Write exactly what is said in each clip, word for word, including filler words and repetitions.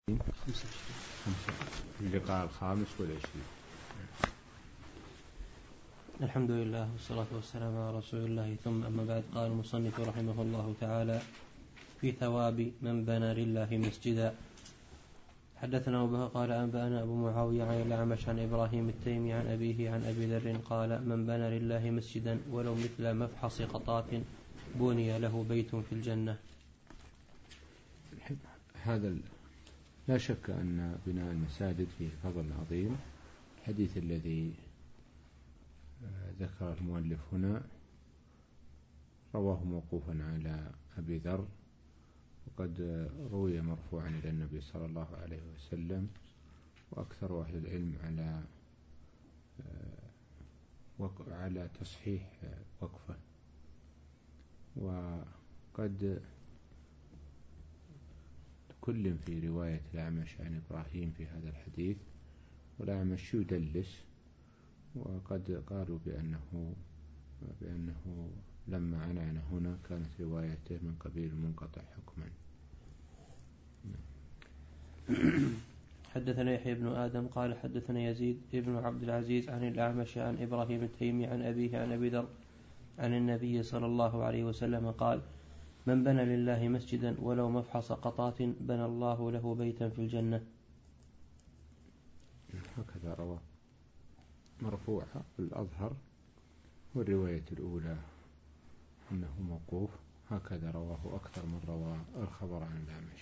خمسة اللقاء الخامس والعشرين. الحمد لله والصلاة والسلام على رسول الله، ثم أما بعد. قال المصنف رحمه الله تعالى في ثواب من بنى لله مسجدا. حدثنا أبو قال أنبأنا أبو معاوية عن الأعمش عن إبراهيم التيمي عن أبيه عن أبي ذر قال من بنى لله مسجدا ولو مثل مفحص قطات بني له بيت في الجنة. هذا لا شك أن بناء المساجد فيه فضل عظيم. الحديث الذي ذكر المؤلف هنا رواه موقوفا على أبي ذر، وقد روي مرفوعا إلى النبي صلى الله عليه وسلم، وأكثر أهل العلم على على تصحيح وقفه. وقد كل في رواية الأعمش عن إبراهيم في هذا الحديث، والأعمش يدلس، وقد قالوا بأنه بأنه لما عنعن هنا كانت روايته من قبيل المنقطع حكما. حدثنا يحيى بن آدم قال حدثنا يزيد ابن عبد العزيز عن الأعمش عن إبراهيم التيمي عن أبيه عن أبي ذر عن النبي صلى الله عليه وسلم قال من بنى لله مسجدا ولو مفحص قطات بنى الله له بيتا في الجنة. هكذا رواه مرفوعا، الأظهر والرواية الأولى أنه موقوف، هكذا رواه أكثر من رواه الخبر عن الأعمش.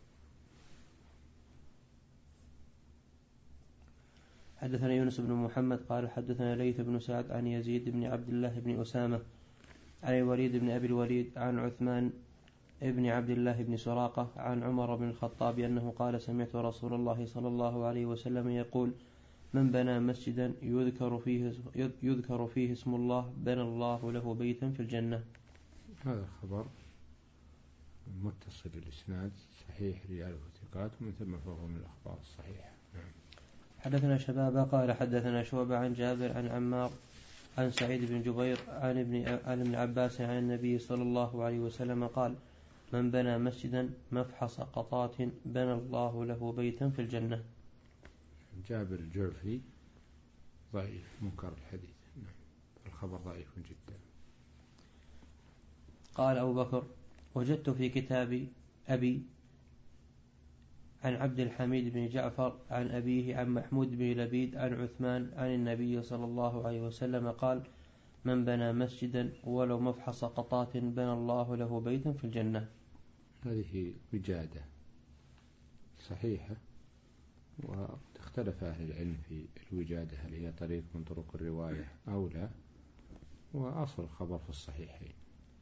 حدثنا يونس بن محمد قال حدثنا ليث بن سعد عن يزيد بن عبد الله بن أسامة عن الوليد بن أبي الوليد عن عثمان ابن عبد الله بن سراقة عن عمر بن الخطاب أنه قال سمعت رسول الله صلى الله عليه وسلم يقول من بنى مسجدا يذكر فيه, يذكر فيه اسم الله بنى الله له بيتا في الجنة. هذا الخبر متصل الإسناد صحيح رجاله ثقات، ومن ثم فهو من الأخبار الصحيحة. حدثنا شبابا قال حدثنا شعبة عن جابر عن عمار عن سعيد بن جبير عن ابن, عن ابن عباس عن النبي صلى الله عليه وسلم قال من بنى مسجدا مفحص قطات بنى الله له بيتا في الجنة. جابر الجعفي ضعيف منكر الحديث، الخبر ضعيف جدا. قال أبو بكر وجدت في كتاب أبي عن عبد الحميد بن جعفر عن أبيه عن محمود بن لبيد عن عثمان عن النبي صلى الله عليه وسلم قال من بنى مسجدا ولو مفحص قطات بنى الله له بيتا في الجنة. هذه وجادة صحيحة، واختلف أهل العلم في الوجادة هل هي طريق من طرق الرواية أو لا، وأصل الخبر في الصحيحين.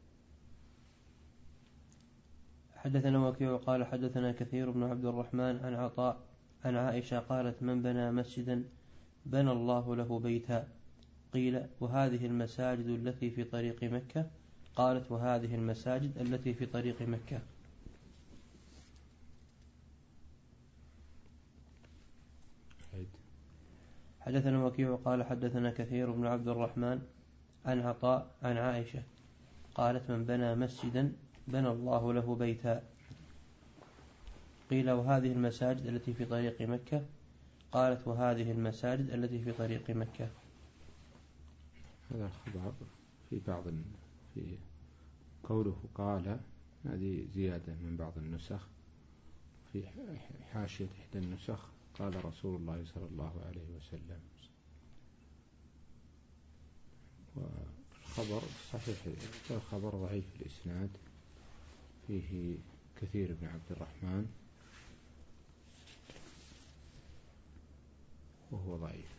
حدثنا وكيع قال حدثنا كثير بن عبد الرحمن عن عطاء عن عائشة قالت من بنى مسجدا بنى الله له بيتا. قيل وهذه المساجد التي في طريق مكة؟ قالت وهذه المساجد التي في طريق مكة. حدثنا وكيع قال حدثنا كثير بن عبد الرحمن عن عطاء عن عائشة قالت من بنى مسجدا بنى الله له بيتا. قيل وهذه المساجد التي في طريق مكة؟ قالت وهذه المساجد التي في طريق مكة. هذا الخبر في بعض في قوله قال، هذه زيادة من بعض النسخ، في حاشية إحدى النسخ قال رسول الله صلى الله عليه وسلم. والخبر صحيح، الخبر ضعيف الإسناد، فيه كثير بن عبد الرحمن وهو ضعيف.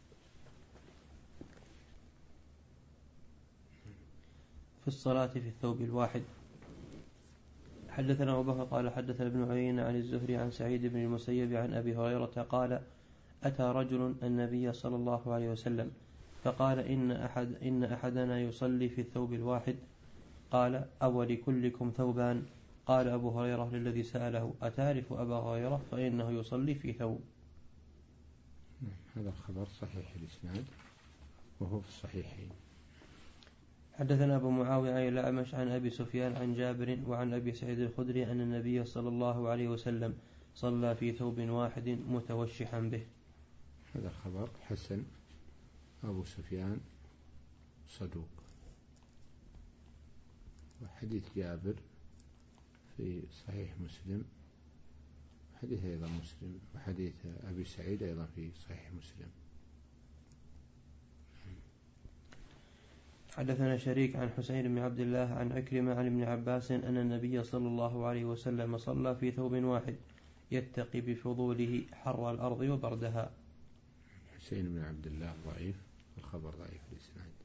في الصلاة في الثوب الواحد. حدثنا أبو بكر قال حدثنا ابن عيينة عن الزهري عن سعيد بن المسيب عن أبي هريرة قال أتى رجل النبي صلى الله عليه وسلم فقال إن, أحد إن أحدنا يصلي في الثوب الواحد. قال أو لكلكم ثوبان؟ قال أبو هريرة للذي سأله أتعرف أبا هريرة فإنه يصلي في ثوب. هذا الخبر صحيح الإسناد وهو في الصحيحين. حدثنا أبو معاوية عن الأعمش عن أبي سفيان عن جابر وعن أبي سعيد الخدري أن النبي صلى الله عليه وسلم صلى في ثوب واحد متوشحا به. هذا الخبر حسن. أبو سفيان صدوق. وحديث جابر في صحيح مسلم، حديث أيضا مسلم، وحديث أبي سعيد أيضا في صحيح مسلم. حدثنا شريك عن حسين بن عبد الله عن عكرمة عن ابن عباس أن النبي صلى الله عليه وسلم صلى في ثوب واحد يتقي بفضوله حر الأرض وبردها. حسين بن عبد الله ضعيف، الخبر ضعيف الإسناد.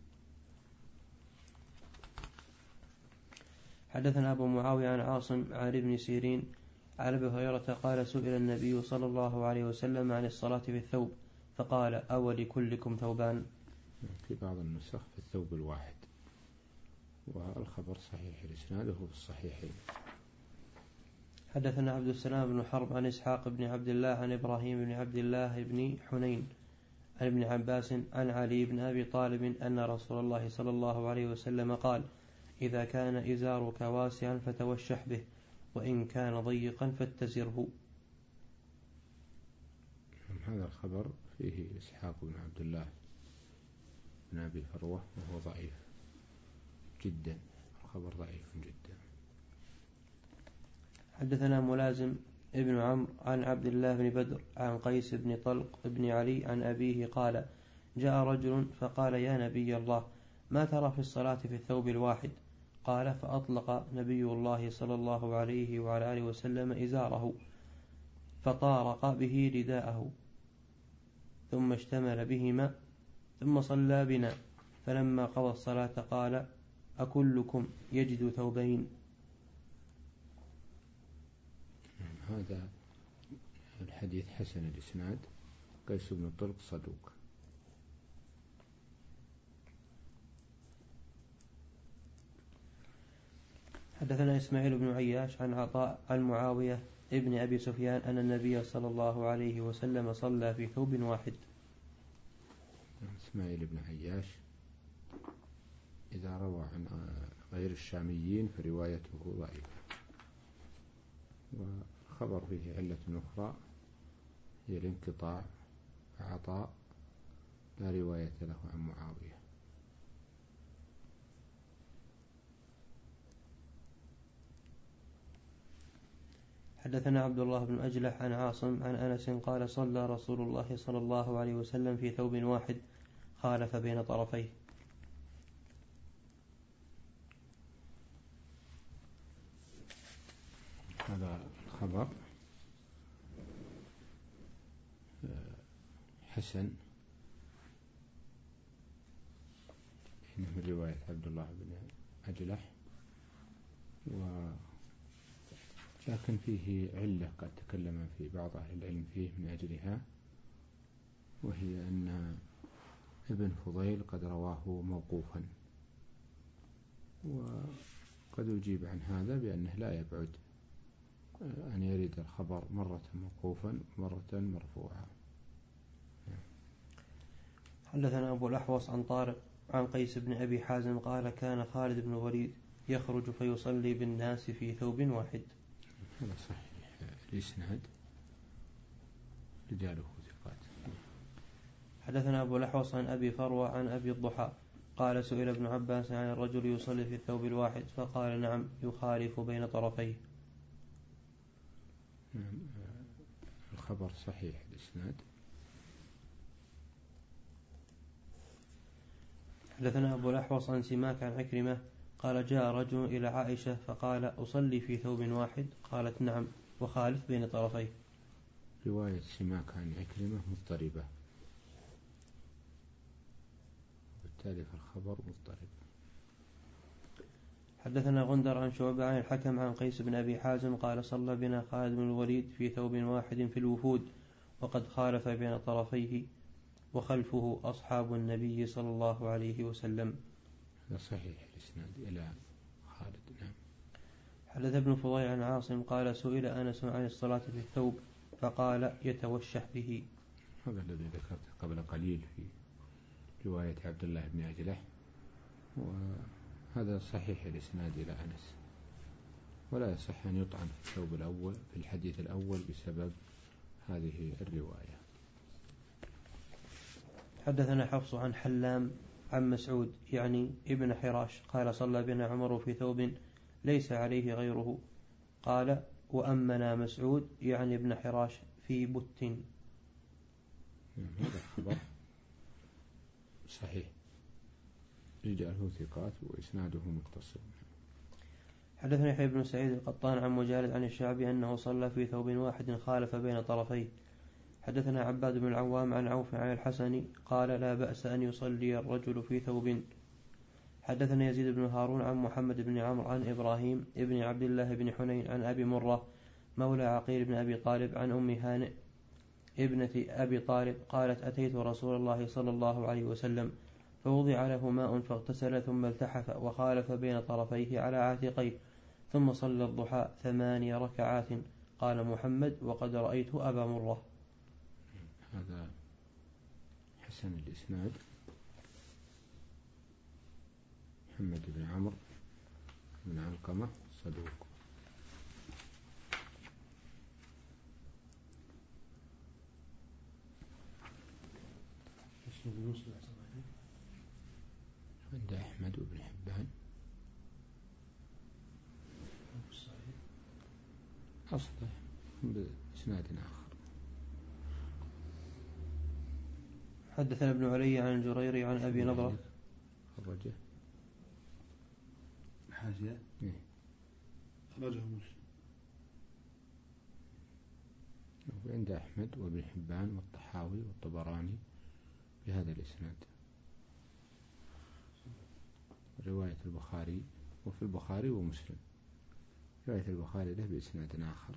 حدثنا أبو معاوية عن عاصم عن ابن سيرين عن أبي هريرة قال سئل النبي صلى الله عليه وسلم عن الصلاة في الثوب فقال أولكلكم ثوبان؟ في بعض النسخ في الثوب الواحد، والخبر صحيح الإسناد وهو في الصحيحين. حدثنا عبد السلام بن حرب عن إسحاق بن عبد الله عن إبراهيم بن عبد الله بن حنين عن ابن عباس عن علي بن أبي طالب أن رسول الله صلى الله عليه وسلم قال إذا كان إزارك واسعا فتوشح به، وإن كان ضيقا فاتزره. هذا الخبر فيه إسحاق بن عبد الله بن أبي فروة وهو ضعيف جدا، الخبر ضعيف جدا. حدثنا ملازم ابن عمرو عن عبد الله بن بدر عن قيس بن طلق بن علي عن أبيه قال جاء رجل فقال يا نبي الله ما ترى في الصلاة في الثوب الواحد؟ قال فأطلق نبي الله صلى الله عليه وعلى آله وسلم إزاره فطارق به رداءه ثم اشتمل بهما ثم صلى بنا، فلما قضى الصلاة قال أكلكم يجد ثوبين؟ هذا الحديث حسن الإسناد. قيس بن طلق صدوق. حدثنا إسماعيل بن عياش عن عطاء عن معاوية ابن أبي سفيان أن النبي صلى الله عليه وسلم صلى في ثوب واحد. إسماعيل بن عياش إذا روى عن غير الشاميين فروايته ضعيفة، وخبر فيه علة أخرى هي الانقطاع، عطاء لا رواية له عن معاوية. حدثنا عبد الله بن أجلح عن عاصم عن أنس قال صلى رسول الله صلى الله عليه وسلم في ثوب واحد خالف بين طرفيه. هذا الخبر حسن من رواية عبد الله بن أجلح، ولكن فيه علة قد تكلم في بعض أهل العلم فيه من أجلها، وهي أن ابن فضيل قد رواه موقوفا، وقد يجيب عن هذا بأنه لا يبعد أن يرد الخبر مرة موقوفا مرة مرفوعا. حدثنا أبو الأحوص عن طارق عن قيس بن أبي حازم قال كان خالد بن الوليد يخرج فيصلي بالناس في ثوب واحد. هذا صحيح الإسناد، رجاله ثقات. حدثنا أبو الأحوص عن أبي فروة عن أبي الضحى قال سئل ابن عباس عن الرجل يصلي في الثوب الواحد فقال نعم يخالف بين طرفيه. نعم، الخبر صحيح الإسناد. حدثنا أبو الأحوص عن سماك عن عكرمة قال جاء رجل إلى عائشة فقال أصلي في ثوب واحد؟ قالت نعم وخالف بين طرفيه. رواية سماك عن عكرمة مضطربة، وبالتالي فالخبر مضطرب. حدثنا غندر عن شعبة عن الحكم عن قيس بن أبي حازم قال صلى بنا خالد بن الوليد في ثوب واحد في الوفود وقد خالف بين طرفيه وخلفه أصحاب النبي صلى الله عليه وسلم. هذا صحيح الإسناد إلى خالد. نعم. حدث ابن فضيل عن عاصم قال سئل أنس عن الصلاة في الثوب فقال يتوشح به. هذا الذي ذكرته قبل قليل في رواية عبد الله بن أجلح، وهذا صحيح الإسناد إلى أنس. ولا يصح أن يطعن في الثوب الأول في الحديث الأول بسبب هذه الرواية. حدثنا حفص عن حلام عن مسعود يعني ابن حراش قال صلى بنا عمر في ثوب ليس عليه غيره، قال وأمنا مسعود يعني ابن حراش في بت. هذا الخبر صحيح، رجاله ثقات وإسناده متصل. حدثنا يحيى بن سعيد القطان عن مجالد عن الشعبي أنه صلى في ثوب واحد خالف بين طرفيه. حدثنا عباد بن العوام عن عوف عن الحسن قال لا بأس أن يصلي الرجل في ثوب. حدثنا يزيد بن هارون عن محمد بن عمرو عن إبراهيم ابن عبد الله بن حنين عن أبي مرة مولى عقيل بن أبي طالب عن أم هانئ ابنة أبي طالب قالت أتيت رسول الله صلى الله عليه وسلم فوضع له ماء فاغتسل ثم التحف وخالف بين طرفيه على عاتقيه ثم صلى الضحى ثماني ركعات. قال محمد وقد رأيت أبا مرة. هذا حسن الإسناد، محمد بن عمرو بن علقمة صدوق. عند أحمد بن حبان أصله بإسناد آخر. حدثنا ابن علي عن الجريري عن أبي نضرة خرجه حاجة خرجه مسلم عند أحمد وابن حبان والطحاوي والطبراني بهذا الإسناد. رواية البخاري وفي البخاري ومسلم، رواية البخاري له بإسناد آخر.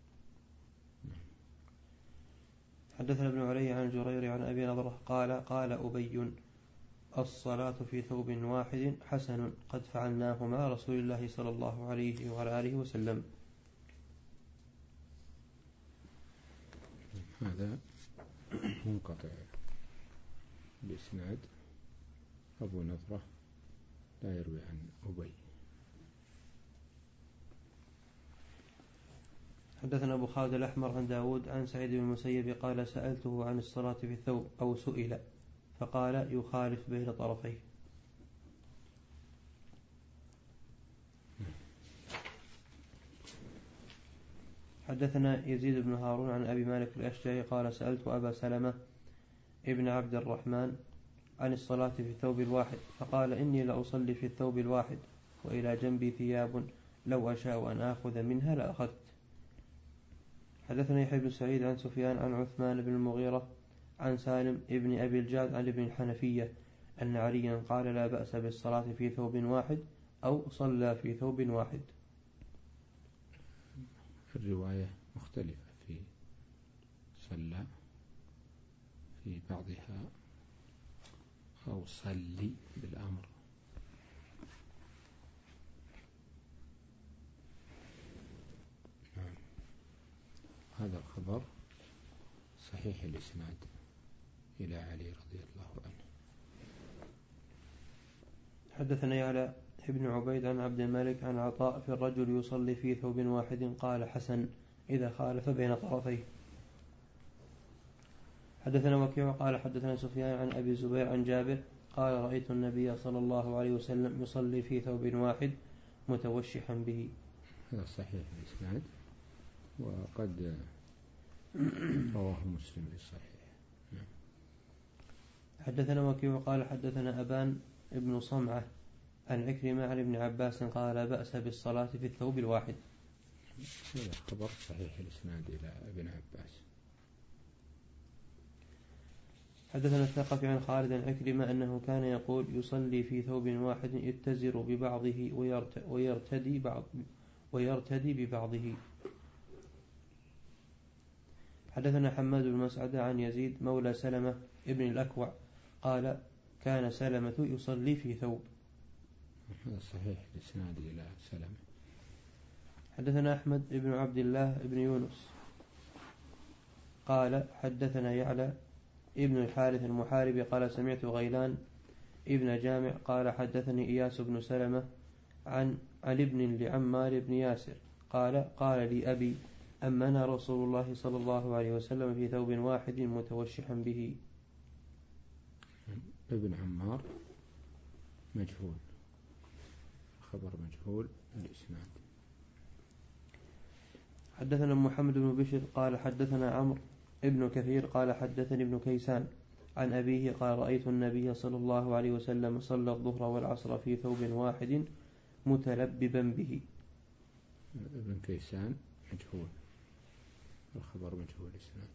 حدثنا ابن علي عن الجريري عن أبي نضرة قال قال أبي الصلاة في ثوب واحد حسن قد فعلناه مع رسول الله صلى الله عليه وعلى آله وسلم. هذا منقطع بإسناد، أبو نضرة لا يروي عن أبي. حدثنا أبو خالد الأحمر عن داود عن سعيد بن المسيب قال سألته عن الصلاة في الثوب أو سئل فقال يخالف بين طرفيه. حدثنا يزيد بن هارون عن أبي مالك الأشجعي قال سألت أبا سلمة ابن عبد الرحمن عن الصلاة في الثوب الواحد فقال إني لأصلي في الثوب الواحد وإلى جنبي ثياب لو أشاء أن آخذ منها لأخذت. حدثنا يحيى بن سعيد عن سفيان عن عثمان بن المغيرة عن سالم ابن أبي الجعد عن ابن الحنفية أن عليا قال لا بأس بالصلاة في ثوب واحد أو صلى في ثوب واحد. الرواية مختلفة في صلى في بعضها أو صلي بالأمر. هذا الخبر صحيح الإسناد إلى علي رضي الله عنه. حدثنا يعلى ابن عبيد عن عبد الملك عن عطاء في الرجل يصلي في ثوب واحد قال حسن إذا خالف بين طرفيه. حدثنا وكيع قال حدثنا سفيان عن أبي الزبير عن جابر قال رأيت النبي صلى الله عليه وسلم يصلي في ثوب واحد متوشحا به. هذا صحيح الإسناد وقد رواه مسلم في الصحيح. حدثنا وكيع قال حدثنا أبان ابن صمعة عن عكرمة عن ابن عباس قال لا بأس بالصلاة في الثوب الواحد. هذا خبر صحيح الإسناد إلى ابن عباس. حدثنا الثقفي عن خالد عن عكرمة أنه كان يقول يصلي في ثوب واحد يتزر ببعضه ويرتدي بعض ويرتدي ببعضه. حدثنا حماد بن مسعد عن يزيد مولى سلمة ابن الأكوع قال كان سلمة يصلي في ثوب. هذا صحيح الإسناد إلى سلمة. حدثنا أحمد بن عبد الله بن يونس قال حدثنا يعلى ابن الحارث المحاربي قال سمعت غيلان ابن جامع قال حدثني إياس بن سلمة عن عن ابن لعمار بن ياسر قال قال لي أبي أمنا رسول الله صلى الله عليه وسلم في ثوب واحد متوشحا به. ابن عمار مجهول، خبر مجهول الإسناد. حدثنا محمد بن بشر قال حدثنا عمرو ابن كثير قال حدثني ابن كيسان عن أبيه قال رأيت النبي صلى الله عليه وسلم صلى الظهر والعصر في ثوب واحد متلببا به. ابن كيسان مجهول، الخبر مجهول الإسناد.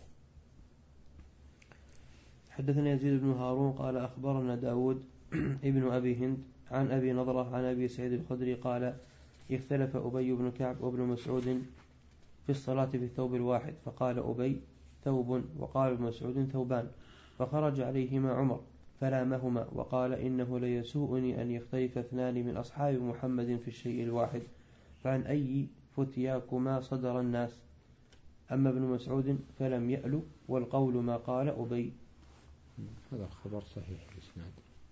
حدثنا يزيد بن هارون قال أخبرنا داود ابن أبي هند عن أبي نضرة عن أبي سعيد الخدري قال اختلف أبي بن كعب وابن مسعود في الصلاة في الثوب الواحد، فقال أبي ثوب وقال ابن مسعود ثوبان، فخرج عليهما عمر فلامهما وقال إنه ليسوءني أن يختلف اثنان من أصحاب محمد في الشيء الواحد، فعن أي فتياكما صدر الناس. أما ابن مسعود فلم يأل والقول ما قال أبي. هذا الخبر صحيح الإسناد،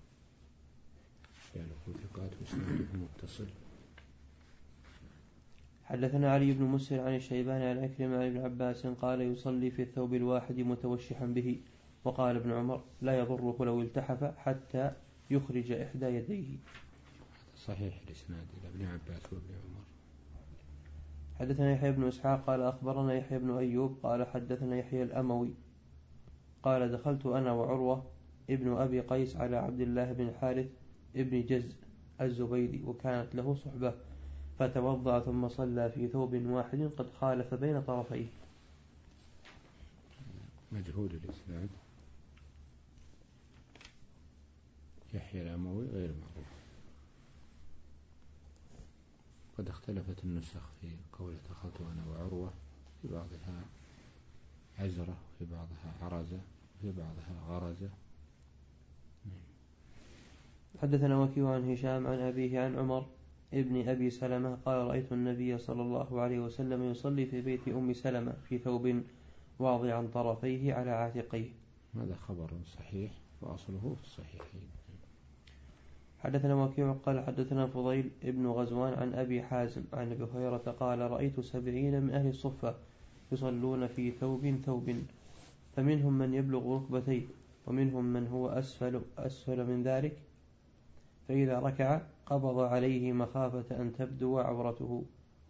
يعني ثقات وإسناده متصل. حدثنا علي بن مسهر عن الشيباني عن عكرمة عن ابن عباس قال يصلي في الثوب الواحد متوشحا به، وقال ابن عمر لا يضره لو التحف حتى يخرج إحدى يديه. صحيح الإسناد إلى ابن عباس وابن عمر. حدثنا يحيى بن إسحاق قال أخبرنا يحيى بن أيوب قال حدثنا يحيى الأموي قال دخلت أنا وعروة ابن أبي قيس على عبد الله بن حارث ابن جز الزبيدي وكانت له صحبة، فتوضأ ثم صلى في ثوب واحد قد خالف بين طرفيه. مجهول الإسناد، يحيى الأموي غير معروف. قد اختلفت النسخ في قول دخلت أنا وعروة، في بعضها عزرة وفي بعضها عرزة وفي بعضها غرزة. حدثنا وكيع عن هشام عن أبيه عن عمر ابن أبي سلمة قال رأيت النبي صلى الله عليه وسلم يصلي في بيت أم سلمة في ثوب واضعا طرفيه على عاتقيه. هذا خبر صحيح وأصله في الصحيحين. حدثنا وكيع قال حدثنا فضيل ابن غزوان عن أبي حازم عن أبي هريرة قال رأيت سبعين من أهل الصفة يصلون في ثوب ثوب، فمنهم من يبلغ ركبتيه ومنهم من هو أسفل, أسفل من ذلك، فإذا ركع قبض عليه مخافة أن تبدو عورته.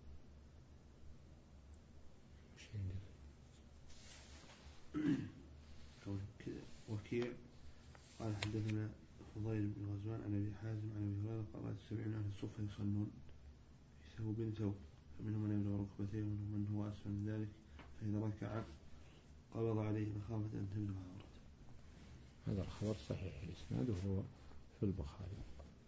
وكيع قال حدثنا فضيل بن غزوان عن أبي حازم عن أبي هريرة قال رأيت سبعين أهل الصفة يصلون في ثوب ثوب، فمنهم من يبلغ ركبتيه ومنهم من هو أسفل من ذلك، فإذا ركع قبض عليه مخافة أن تبدو عورته. هذا الخبر صحيح الإسناد وهو في البخاري.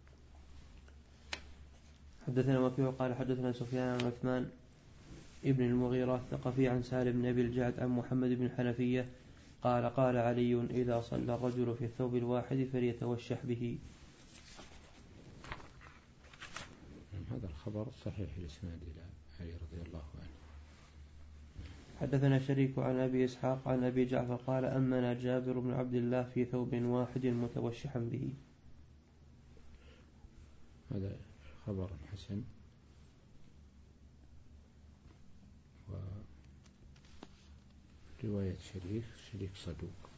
حدثنا وكيع قال حدثنا سفيان عن عثمان ابن المغيرة الثقفي عن سالم بن أبي الجعد عن محمد بن حنفية قال قال علي إذا صلى الرجل في الثوب الواحد فليتوشح به. هذا الخبر صحيح الإسناد إلى علي رضي الله عنه. حدثنا شريك عن أبي إسحاق عن أبي جعفر قال أمنا جابر بن عبد الله في ثوب واحد متوشحا به. هذا خبر حسن، ورواية شريك شريك صدوق.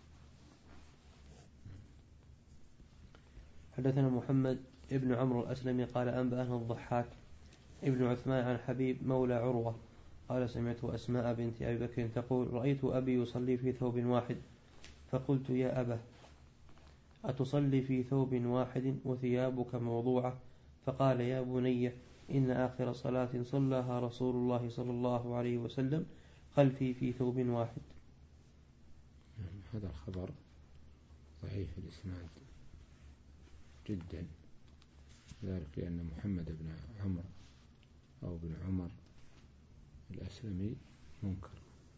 حدثنا محمد ابن عمرو الأسلمي قال أنبأنا الضحاك ابن عثمان عن حبيب مولى عروة قال سمعت أسماء بنت أبي بكر تقول رأيت أبي يصلي في ثوب واحد، فقلت يا أبا أتصلي في ثوب واحد وثيابك موضوعة؟ فقال يا بني إن آخر صلاة صلاها رسول الله صلى الله عليه وسلم خلفي في ثوب واحد. هذا الخبر ضعيف الإسناد جدا، ذلك لأن محمد بن عمر أو بن عمر الأسلمي منكر.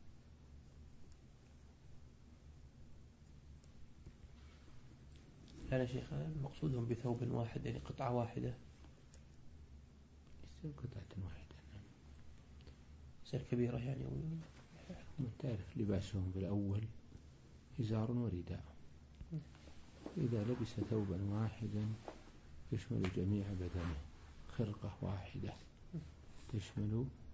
لا شيخ المقصود بثوب واحد يعني قطعة واحدة، قطعة واحدة سير كبيرة يعني. تعرف لباسهم بالأول إزار ورداء، إذا لبس ثوبا واحدا يشمل جميع بدنه، خرقة واحدة تشمل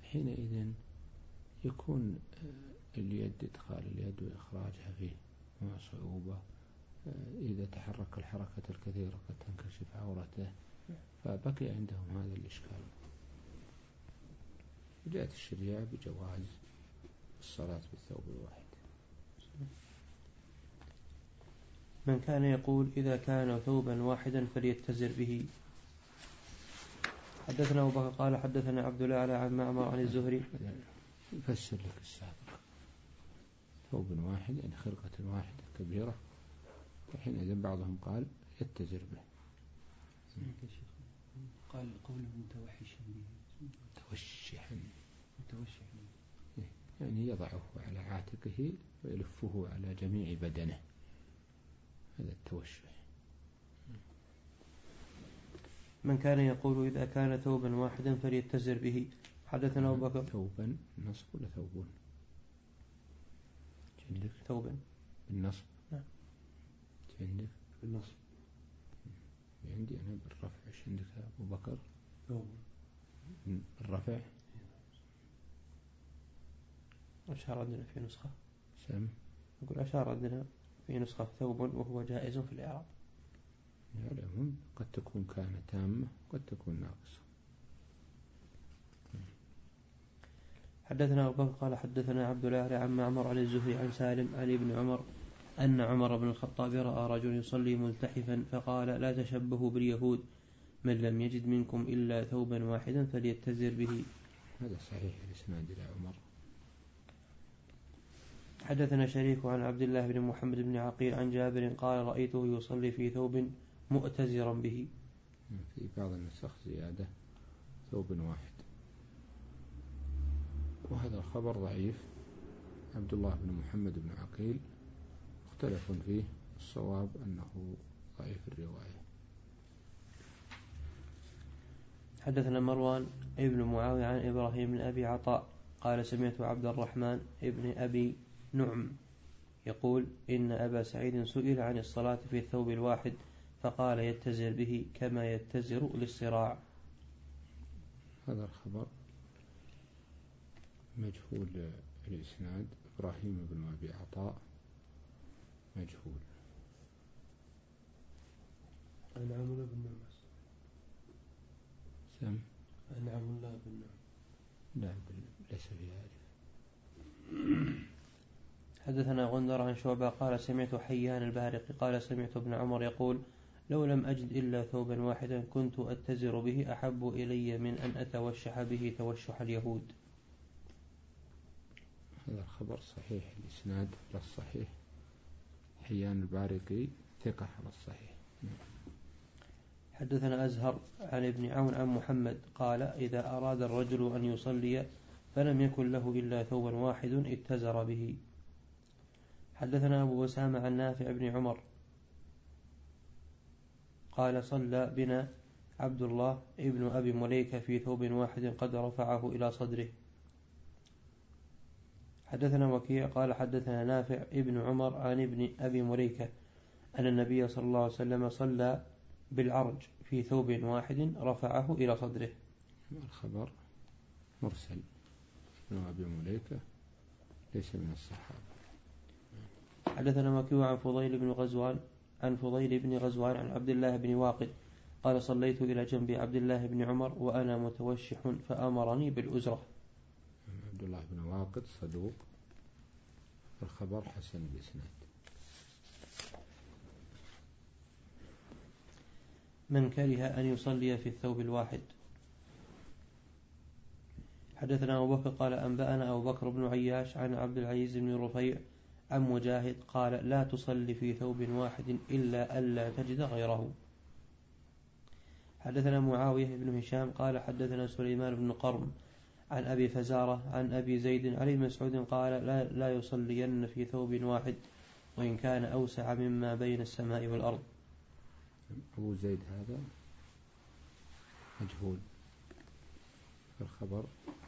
حينئذ يكون اليد إدخال اليد وإخراجها فيه مع صعوبة. إذا تحرك الحركة الكثيرة قد تنكشف عورته، فبقي عندهم هذا الإشكال. جاءت الشريعة بجواز الصلاة بالثوب الواحد. من كان يقول إذا كان ثوبا واحدا فليتزر به. حدثنا أبو بكر قال حدثنا عبد الأعلى عن معمر عن الزهري. يفسر لك السابق. ثوب واحد يعني خرقة واحدة كبيرة، وحينئذ بعضهم قال يتزر به. قال قوله متوحشا به. متوشحا متوشحا يعني يضعه على عاتقه ويلفه على جميع بدنه، هذا التوشح. من كان يقول إذا كان ثوبا واحدا فليتزر به. حدثنا أبو بكر. ثوبا نصب ولا ثوبون؟ عندك ثوبا بالنصب. نعم. عندك بالنصب. عندي أنا بالرفع. إيش عندك أبو بكر؟ ثوب الرفع. أشار عندنا في نسخة. سم. نقول أشار عندنا في نسخة ثوب وهو جائز في الإعراب. العموم قد تكون كانت تامة قد تكون ناقصة. حدثنا أبو بكر قال حدثنا عبد الأعلى عن معمر عن الزهري عن سالم عن ابن عمر أن عمر بن الخطاب رأى رجل يصلي ملتحفا فقال لا تشبهوا باليهود، من لم يجد منكم إلا ثوبا واحدا فليتزر به. هذا صحيح الإسناد إلى عمر. حدثنا شريك عن عبد الله بن محمد بن عقيل عن جابر قال رأيته يصلي في ثوب مؤتزرا به. في بعض النسخ زيادة ثوب واحد، وهذا الخبر ضعيف. عبد الله بن محمد بن عقيل مختلف فيه، الصواب أنه ضعيف الرواية. حدثنا مروان ابن معاوية عن إبراهيم بن أبي عطاء قال سمعت عبد الرحمن ابن أبي نعم يقول إن أبا سعيد سئل عن الصلاة في الثوب الواحد فقال يتزر به كما يتزر للصراع. هذا الخبر مجهول الإسناد. إبراهيم بن أبي عطاء مجهول. أنعم الله بالنعم. سم. أنعم الله بالنعم. لا ليس بهذا. حدثنا غندر عن شعبة قال سمعت حيان البارقي قال سمعت ابن عمر يقول لو لم أجد إلا ثوبا واحدا كنت أتزر به أحب إلي من أن أتوشح به توشح اليهود. هذا الخبر صحيح الإسناد على الصحيح. حيان البارقي ثقة على الصحيح. حدثنا أزهر عن ابن عون عن محمد قال إذا أراد الرجل أن يصلي فلم يكن له إلا ثوبا واحد اتزر به. حدثنا أبو أسامة عن نافع بن عمر قال صلى بنا عبد الله ابن أبي مليكة في ثوب واحد قد رفعه إلى صدره. حدثنا وكيع قال حدثنا نافع ابن عمر عن ابن أبي مليكة أن النبي صلى الله عليه وسلم صلى بالعرج في ثوب واحد رفعه إلى صدره. الخبر مرسل. ابن أبي مليكة ليس من الصحابة. حدثنا وكيع عن فضيل بن غزوان عن فضيل بن غزوان عن عبد الله بن واقد قال صليت إلى جنب عبد الله بن عمر وأنا متوشح فأمرني بالأزرة. عبد الله بن واقد صدوق. الخبر حسن الإسناد. من كره أن يصلي في الثوب الواحد. حدثنا أبو بكر قال أنبأنا أبو بكر بن عياش عن عبد العزيز بن رفيع عن مجاهد قال لا تصلي في ثوب واحد إلا ألا تجد غيره. حدثنا معاوية بن هشام قال حدثنا سليمان بن قرن عن أبي فزارة عن أبي زيد عن ابن مسعود قال لا, لا يصلين في ثوب واحد وإن كان أوسع مما بين السماء والأرض. أبو زيد هذا مجهول. الخبر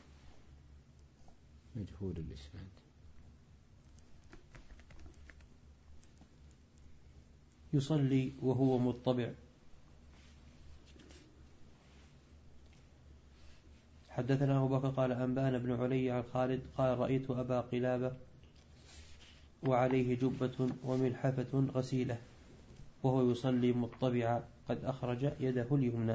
مجهول الإسناد. يصلي وهو مضطبع. حدثنا أبو بكر قال أنبأنا بن علي عن خالد قال رأيت أبا قلابة وعليه جبة وملحفة غسيلة وهو يصلي مطبعا قد أخرج يده اليمنى.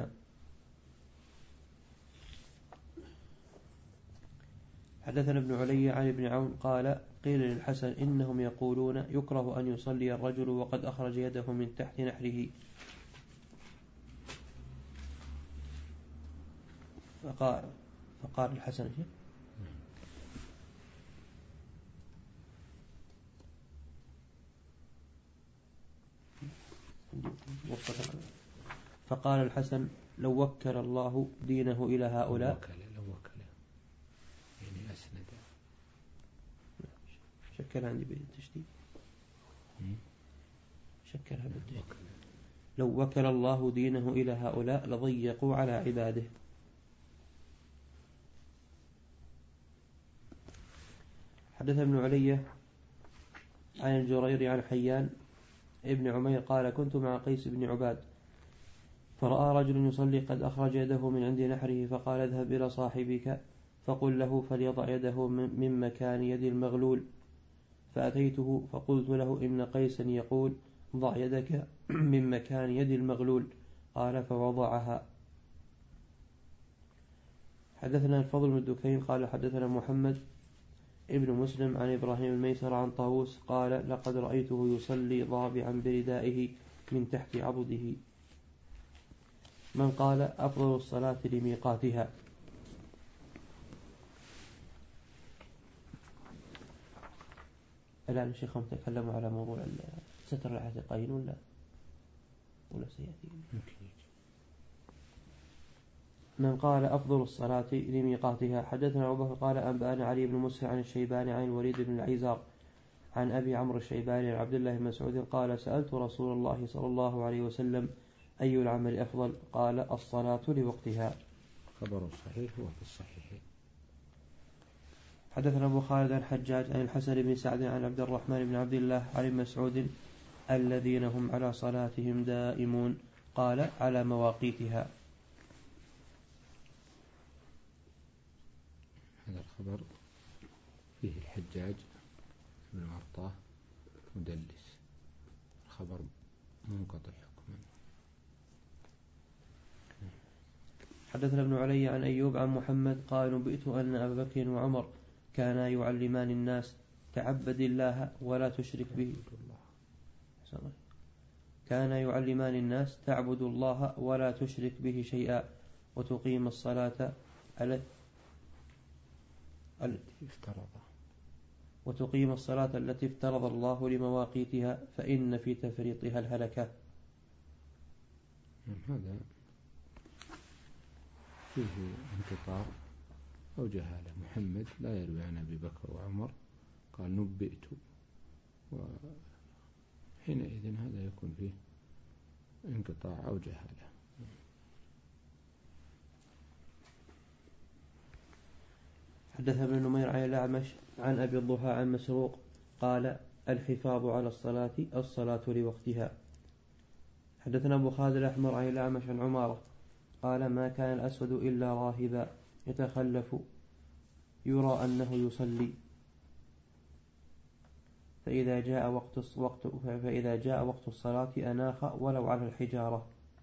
حدثنا ابن علي عن ابن عون قال قيل للحسن إنهم يقولون يكره أن يصلي الرجل وقد أخرج يده من تحت نحره، فقال, فقال الحسن فقال الحسن لو وكل الله دينه إلى هؤلاء وكل لو وكل يعني أسند شكل عندي بالتشديد شكلها بالتشديد وكل. لو وكل الله دينه إلى هؤلاء لضيقوا على عباده. حدث ابن علي عن الجرير عن حيان ابن عمير قال كنت مع قيس بن عباد فرأى رجل يصلي قد أخرج يده من عند نحره فقال اذهب إلى صاحبك فقل له فليضع يده من مكان يد المغلول. فأتيته فقلت له إن قيسا يقول ضع يدك من مكان يد المغلول، قال فوضعها. حدثنا الفضل بن الدكين قال حدثنا محمد ابن مسلم عن إبراهيم الميسر عن طاووس قال لقد رأيته يصلي ضابعا بردائه من تحت عضده. من قال أفضل الصلاة لميقاتها. الآن الشيخ تكلموا على موضوع ستر العاتقين ولا ولا سيأتي. من قال أفضل الصلاة لميقاتها. حدثنا أبو بكر قال أنبأنا علي بن مسهر عن الشيباني عن الوليد بن العيزار عن أبي عمرو الشيباني عن عبد الله بن مسعود قال سألت رسول الله صلى الله عليه وسلم أي العمل أفضل؟ قال الصلاة لوقتها. خبر صحيح وفي الصحيحين. حدثنا أبو خالد عن حجاج عن الحسن بن سعد عن عبد الرحمن بن عبد الله عن مسعود الذين هم على صلاتهم دائمون قال على مواقيتها. هذا الخبر فيه الحجاج بن عطاه مدلس، الخبر منقطع حكما. حدثنا ابن علي عن أيوب عن محمد قال نبئت أن أبا بكر وعمر كانا يعلمان الناس تعبد الله ولا تشرك به كان يعلمان الناس تعبد الله ولا تشرك به شيئا وتقيم الصلاة التي افترض وتقيم الصلاة التي افترض الله لمواقيتها فإن في تفريطها الهلكة. هذا فيه انقطاع أو جهالة. محمد لا يروي عن أبي بكر وعمر قال نبئت، وحينئذ هذا يكون فيه انقطاع أو جهالة. حدث ابن نمير عن الأعمش عن أبي الضحى عن مسروق قال الحفاظ على الصلاة الصلاة لوقتها. حدثنا أبو خالد الأحمر عن الأعمش عن عمارة قال ما كان الأسود إلا راهبا يتخلف يرى أنه يصلي فإذا جاء وقت وقت فإذا جاء وقت الصلاة أناخ ولو على الحجارة.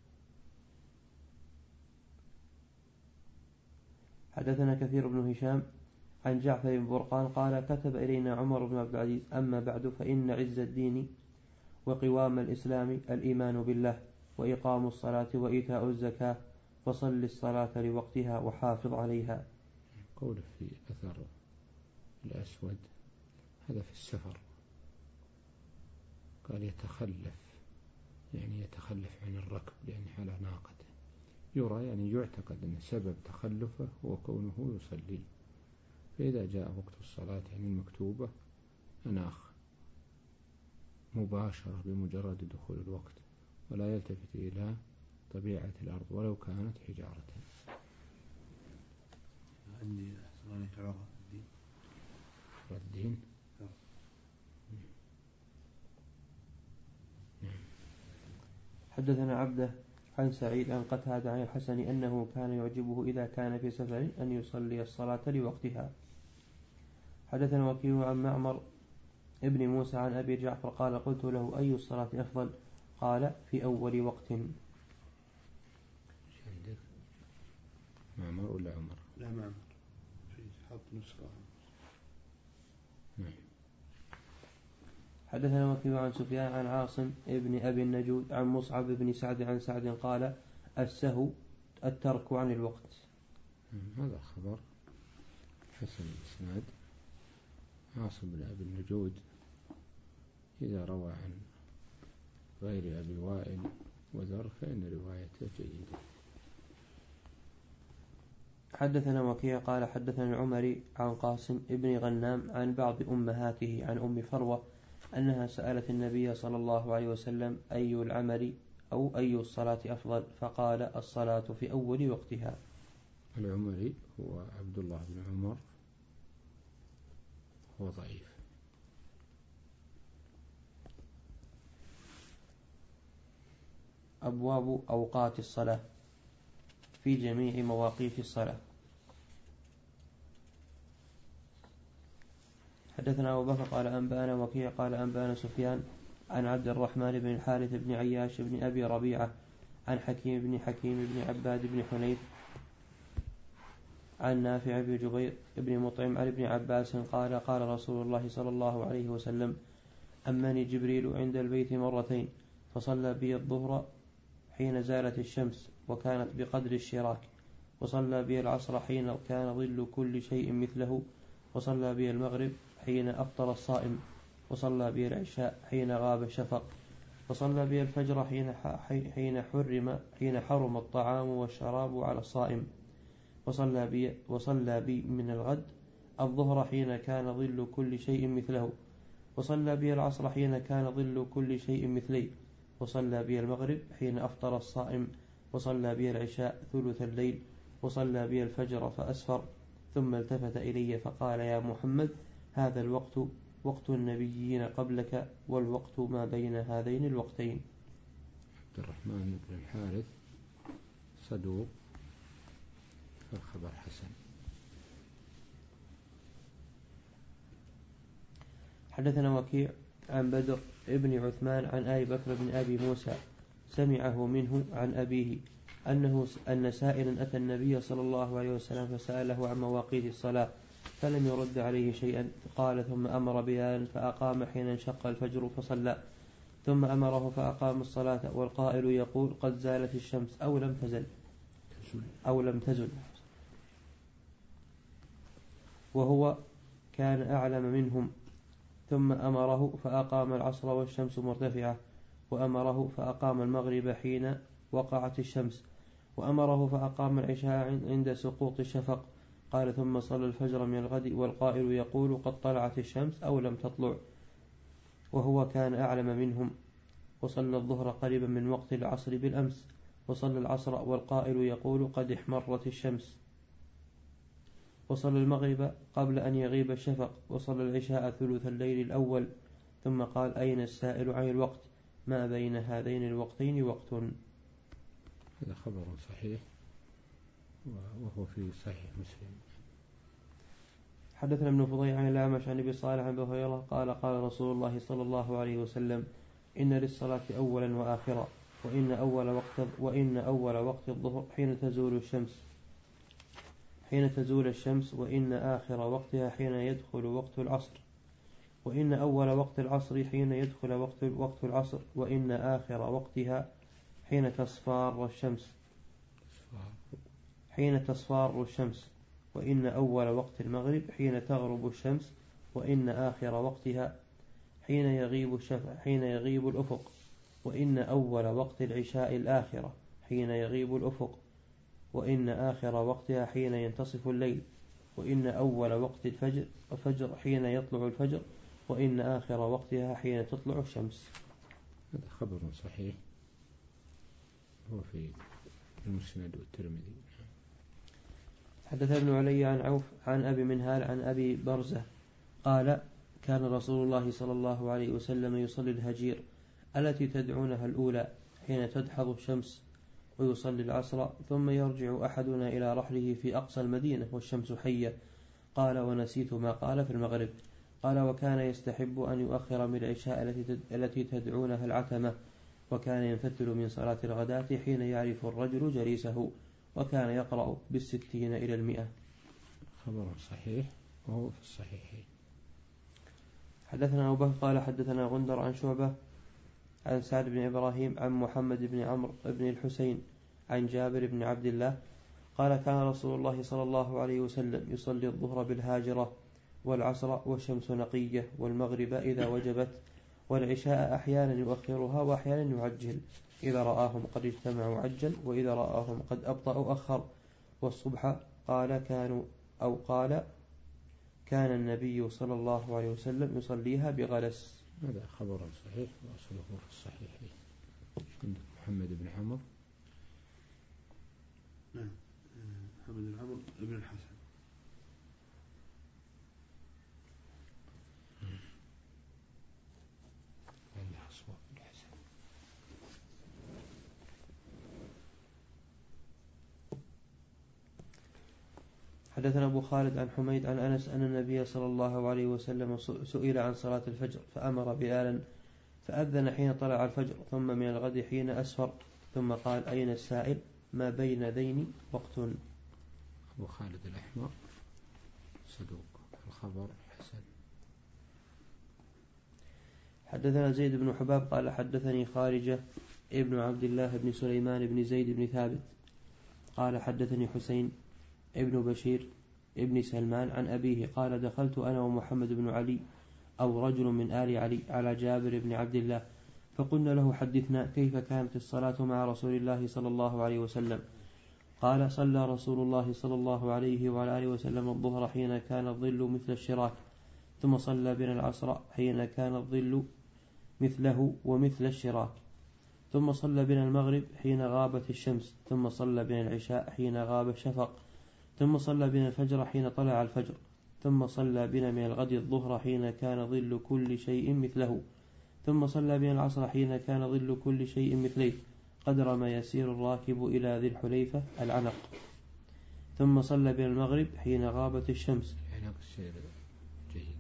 حدثنا كثير بن هشام عن جعفر بن برقان قال كتب إلينا عمر بن عبد العزيز أما بعد فإن عز الدين وقوام الإسلام الإيمان بالله وإقام الصلاة وإيتاء الزكاة فصل الصلاة لوقتها وحافظ عليها. قوله في أثر الأسود هذا في السفر، قال يتخلف يعني يتخلف عن الركب لأن على ناقته، يرى يعني يعتقد أن سبب تخلفه هو كونه يصلي، فإذا جاء وقت الصلاة يعني المكتوبة أناخ مباشرة بمجرد دخول الوقت ولا يلتفت إلى طبيعة الأرض ولو كانت حجارة. عندي أحسن عبارة الدين الدين حدثنا عبده عن سعيد عن قتادة عن الحسن أنه كان يعجبه إذا كان في سفر أن يصلي الصلاة لوقتها. حدثنا وكيع عن معمر ابن موسى عن أبي جعفر قال قلت له أي الصلاة أفضل؟ قال في أول وقت. عندك معمر ولا عمر؟ لا معمر في حط نسخة. نعم. حدثنا وكيع عن سفيان عن عاصم ابن أبي النجود عن مصعب بن سعد عن سعد قال السهو الترك عن الوقت. هذا خبر حسن الإسناد. عاصم بن أبي النجود إذا روى عن غير أبي وائل وذر فإن روايته جيدة. حدثنا وكيع قال حدثنا العمري عن قاسم ابن غنام عن بعض أمهاته عن أم فروة أنها سألت النبي صلى الله عليه وسلم أي العمل أو أي الصلاة أفضل؟ فقال الصلاة في أول وقتها. العمري هو عبد الله بن عمر، هو ضعيف. أبواب أوقات الصلاة في جميع مواقيت الصلاة. حدثنا أبو بكر قال أنبأنا وكيع قال أنبأنا سفيان عن عبد الرحمن بن الحارث بن عياش بن أبي ربيعة عن حكيم بن حكيم بن عباد بن حنيف عن نافع بن جبير بن مطعم عن ابن عباس قال قال رسول الله صلى الله عليه وسلم أمني جبريل عند البيت مرتين فصلى بي الظهر حين زالت الشمس وكانت بقدر الشراك، وصلى بي العصر حين كان ظل كل شيء مثله، وصلى بي المغرب حين أفطر الصائم، وصلى بي العشاء حين غاب الشفق، وصلى بي الفجر حين حين حرم حين حرم الطعام والشراب على الصائم، وصلى بي وصلى بي من الغد الظهر حين كان ظل كل شيء مثله، وصلى بي العصر حين كان ظل كل شيء مثلي، وصلى بي المغرب حين أفطر الصائم، وصلى بي العشاء ثلث الليل، وصلى بي الفجر فأسفر، ثم التفت إلي فقال يا محمد هذا الوقت وقت النبيين قبلك والوقت ما بين هذين الوقتين. عبد الرحمن بن الحارث صدوق فالخبر حسن. حدثنا وكيع عن بدر ابن عثمان عن أبي بكر بن أبي موسى سمعه منه عن أبيه أنه أن سائلا أتى النبي صلى الله عليه وسلم فسأله عن مواقيت الصلاة فلم يرد عليه شيئا، قال ثم أمر بلال فأقام حين انشق الفجر فصلى، ثم أمره فأقام الصلاة والقائل يقول قد زالت الشمس أو لم تزل أو لم تزل، وهو كان أعلم منهم، ثم أمره فأقام العصر والشمس مرتفعة، وأمره فأقام المغرب حين وقعت الشمس، وأمره فأقام العشاء عند سقوط الشفق، قال ثم صلى الفجر من الغد والقائل يقول قد طلعت الشمس أو لم تطلع، وهو كان أعلم منهم، وصلى الظهر قريبا من وقت العصر بالأمس، وصلى العصر والقائل يقول قد احمرت الشمس، وصلى المغرب قبل أن يغيب الشفق، وصلى العشاء ثلث الليل الأول، ثم قال أين السائل عن الوقت؟ ما بين هذين الوقتين وقت. هذا خبر صحيح وهو في صحيح مسلم. حدثنا ابن فضيل عن الأعمش عن أبي صالح عن أبي هريرة قال قال رسول الله صلى الله عليه وسلم إن للصلاة أولا وآخرا، وإن أول وقت وإن أول وقت الظهر حين تزول الشمس حين تزول الشمس وإن آخر وقتها حين يدخل وقت العصر، وإن أول وقت العصر حين يدخل وقت وقت العصر، وإن آخر وقتها حين تصفار الشمس حين تصفار الشمس، وإن أول وقت المغرب حين تغرب الشمس، وإن آخر وقتها حين يغيب الشفق حين يغيب الأفق، وإن أول وقت العشاء الآخرة حين يغيب الأفق، وإن آخر وقتها حين ينتصف الليل، وإن أول وقت الفجر الفجر حين يطلع الفجر، وإن آخر وقتها حين تطلع الشمس. هذا خبر صحيح هو في المسند والترمذي. حدث ابن علي عن عوف عن أبي منهال عن أبي برزة قال كان رسول الله صلى الله عليه وسلم يصلي الهجير التي تدعونها الأولى حين تدحض الشمس، ويصلي العصر ثم يرجع أحدنا إلى رحله في أقصى المدينة والشمس حية. قال ونسيت ما قال في المغرب. قال وكان يستحب أن يؤخر من العشاء التي تدعونها العتمة، وكان ينفتل من صلاة الغداة حين يعرف الرجل جليسه، وكان يقرأ بالستين إلى المئة. خبر صحيح وهو في الصحيحين. حدثنا أبو بكر قال حدثنا غندر عن شعبة عن سعد بن إبراهيم عن محمد بن عمرو بن الحسين عن جابر بن عبد الله قال كان رسول الله صلى الله عليه وسلم يصلي الظهر بالهاجرة والعصر والشمس نقية والمغرب إذا وجبت، والعشاء أحيانا يؤخرها وأحيانا يعجل، إذا رآهم قد اجتمعوا عجل وإذا رآهم قد أبطأوا أخر. والصبح قال كانوا أو قال كان النبي صلى الله عليه وسلم يصليها بغلس. هذا خبر صحيح وأصله في الصحيحين. عندك محمد بن عمرو. نعم محمد بن عمرو بن الحسن. حدثنا أبو خالد عن حميد عن أنس أن النبي صلى الله عليه وسلم سئل عن صلاة الفجر فأمر بلالا فأذن حين طلع الفجر ثم من الغد حين أسفر، ثم قال أين السائل؟ ما بين ذين وقت. أبو خالد الأحمر صدوق، الخبر حسن. حدثنا زيد بن حباب قال حدثني خارجة ابن عبد الله بن سليمان بن زيد بن ثابت قال حدثني حسين ابن بشير ابن سلمان عن أبيه قال دخلت أنا ومحمد بن علي أو رجل من آل علي على جابر بن عبد الله فقلنا له حدثنا كيف كانت الصلاة مع رسول الله صلى الله عليه وسلم. قال صلى رسول الله صلى الله عليه وعلى آله وسلم الظهر حين كان الظل مثل الشراك، ثم صلى بنا العصر حين كان الظل مثله ومثل الشراك، ثم صلى بنا المغرب حين غابت الشمس، ثم صلى بنا العشاء حين غاب الشفق، ثم صلى بنا الفجر حين طلع الفجر، ثم صلى بنا من الغد الظهر حين كان ظل كل شيء مثله، ثم صلى بنا العصر حين كان ظل كل شيء مثليه قدر ما يسير الراكب إلى ذي الحليفة العنق، ثم صلى بنا المغرب حين غابت الشمس جيد.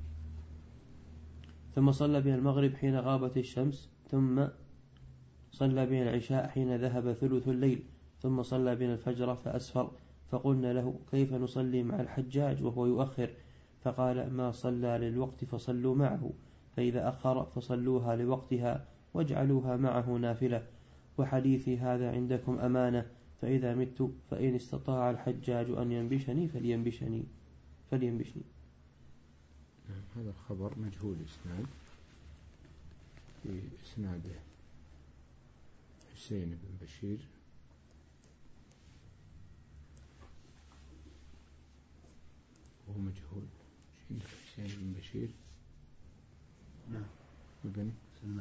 ثم صلى بنا المغرب حين غابت الشمس، ثم صلى بنا العشاء حين ذهب ثلث الليل، ثم صلى بنا الفجر فأسفر، فقلنا له كيف نصلي مع الحجاج وهو يؤخر؟ فقال ما صلى للوقت فصلوا معه، فإذا أخر فصلوها لوقتها واجعلوها معه نافلة، وحديثي هذا عندكم أمانة، فإذا مت فإن استطاع الحجاج أن ينبشني فلينبشني فلينبشني. هذا الخبر مجهول إسناد، في إسناده حسين بن بشير وهو مجهول. عندك حسين بن بشير نعم ابن سلمان.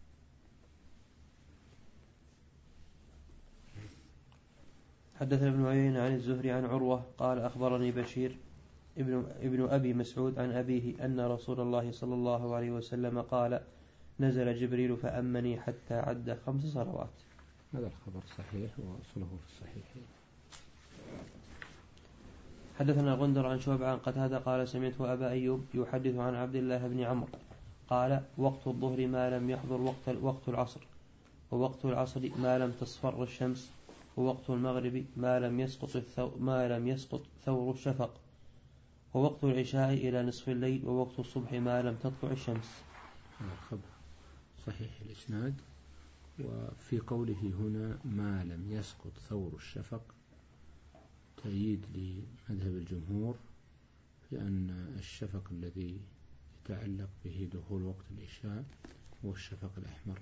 حدثنا ابن عيينة عن الزهري عن عروة قال أخبرني بشير ابن, ابن أبي مسعود عن أبيه أن رسول الله صلى الله عليه وسلم قال نزل جبريل فأمني حتى عد خمس صلوات. هذا الخبر صحيح وأصله في الصحيحين. حدثنا غندر عن شعبة عن قتادة قال سمعت أبا أيوب يحدث عن عبد الله بن عمرو قال وقت الظهر ما لم يحضر وقت, وقت العصر، ووقت العصر ما لم تصفر الشمس، ووقت المغرب ما لم يسقط الثو ما لم يسقط ثور الشفق، ووقت العشاء إلى نصف الليل، ووقت الصبح ما لم تطلع الشمس. هذا الخبر صحيح الإسناد. وفي قوله هنا ما لم يسقط ثور الشفق تأييد لمذهب الجمهور في أن الشفق الذي يتعلق به دخول وقت العشاء هو الشفق الأحمر.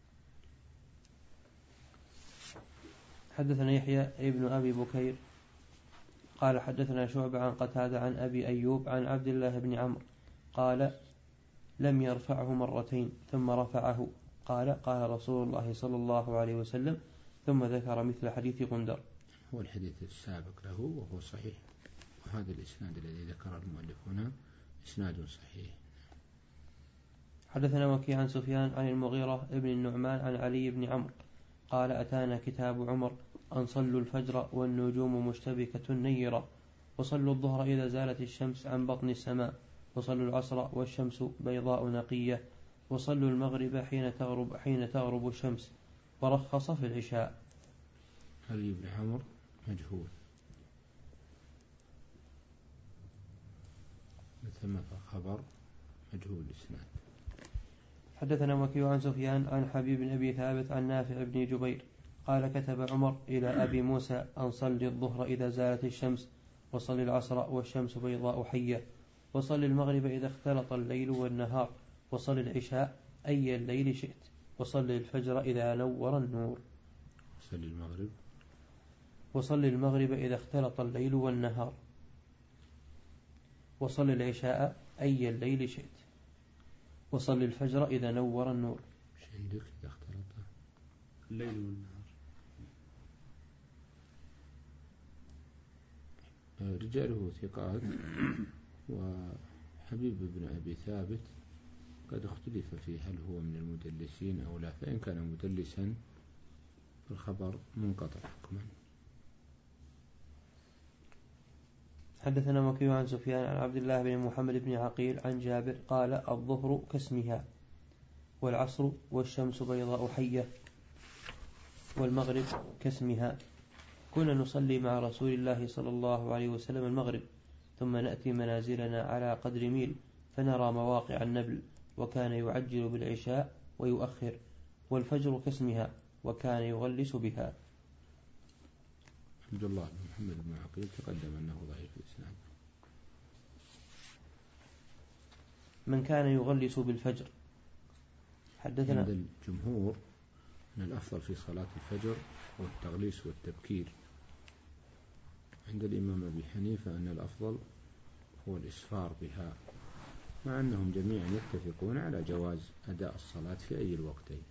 حدثنا يحيى ابن أبي بكير قال حدثنا شعبة عن قتادة عن أبي أيوب عن عبد الله بن عمرو قال لم يرفعه مرتين ثم رفعه قال قال رسول الله صلى الله عليه وسلم، ثم ذكر مثل حديث غندر. هو الحديث السابق له وهو صحيح، وهذا الإسناد الذي ذكر المؤلف هنا إسناد صحيح. حدثنا وكيع عن سفيان عن المغيرة ابن النعمان عن علي بن عمرو قال أتانا كتاب عمر أن صلوا الفجر والنجوم مشتبكة نيرة، وصلوا الظهر إذا زالت الشمس عن بطن السماء، وصلوا العصر والشمس بيضاء نقية، وصلوا المغرب حين تغرب, حين تغرب الشمس، ورخص في العشاء. علي بن عمرو مجهول، ثم خبر مجهول الإسناد. حدثنا وكيع عن سفيان عن حبيب بن أبي ثابت عن نافع بن جبير قال كتب عمر إلى أبي موسى أن صل الظهر إذا زالت الشمس، وصل العصر والشمس بيضاء حية، وصل المغرب إذا اختلط الليل والنهار، وصل العشاء أي الليل شئت، وصل الفجر إذا نور النور. وصل المغرب وصل المغرب إذا اختلط الليل والنهار، وصل العشاء أي الليل شئت، وصل الفجر إذا نور النور. مش عندك إذا اختلط الليل والنهار؟ رجاله ثقات، وحبيب بن أبي ثابت قد اختلف فيه هل هو من المدلسين أو لا، فإن كان مدلسا فالخبر منقطع حكما. حدثنا وكيع عن سفيان عن عبد الله بن محمد بن عقيل عن جابر قال الظهر كاسمها، والعصر والشمس بيضاء حية، والمغرب كاسمها. كنا نصلي مع رسول الله صلى الله عليه وسلم المغرب، ثم نأتي منازلنا على قدر ميل فنرى مواقع النبل، وكان يعجل بالعشاء ويؤخر، والفجر كاسمها، وكان يغلس بها. عبد الله بن محمد بن عقيل تقدم أنه ضعيف الإسناد. من كان يغلس بالفجر. حدثنا عند الجمهور أن الأفضل في صلاة الفجر هو التغليس والتبكير. عند الإمام أبي حنيفة أن الأفضل هو الإسفار بها، مع أنهم جميعا يتفقون على جواز أداء الصلاة في أي الوقتين.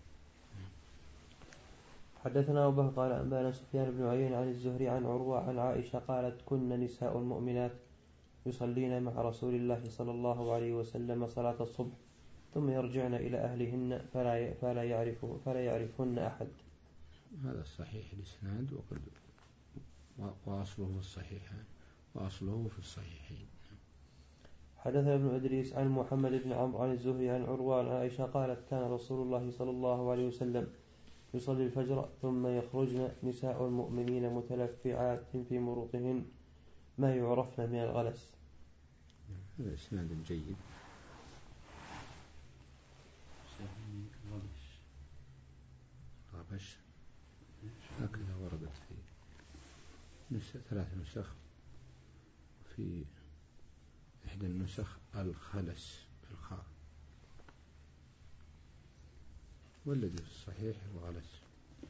حدثنا أبو بكر قال أنبانا سفيان بن عيينة عن الزهري عن عروة عن عائشة قالت كن نساء المؤمنات يصلين مع رسول الله صلى الله عليه وسلم صلاة الصبح، ثم يرجعن إلى أهلهن فلا فلا يعرف فلا يعرفن أحد. هذا صحيح الإسناد، وقد وأصله في الصحيحين وأصله في الصحيحين. حدثنا ابن إدريس عن محمد بن عمرو عن الزهري عن عروة عن عائشة قالت كان رسول الله صلى الله عليه وسلم يصلي الفجر ثم يخرجن نساء المؤمنين متلفعات في مروطهن ما يعرفن من الغلس. هذا إسناد جيد. غبش غبش هكذا وردت في نسخ ثلاث نسخ، في إحدى النسخ الخلس بالخاء، والذي في الصحيح الغلس.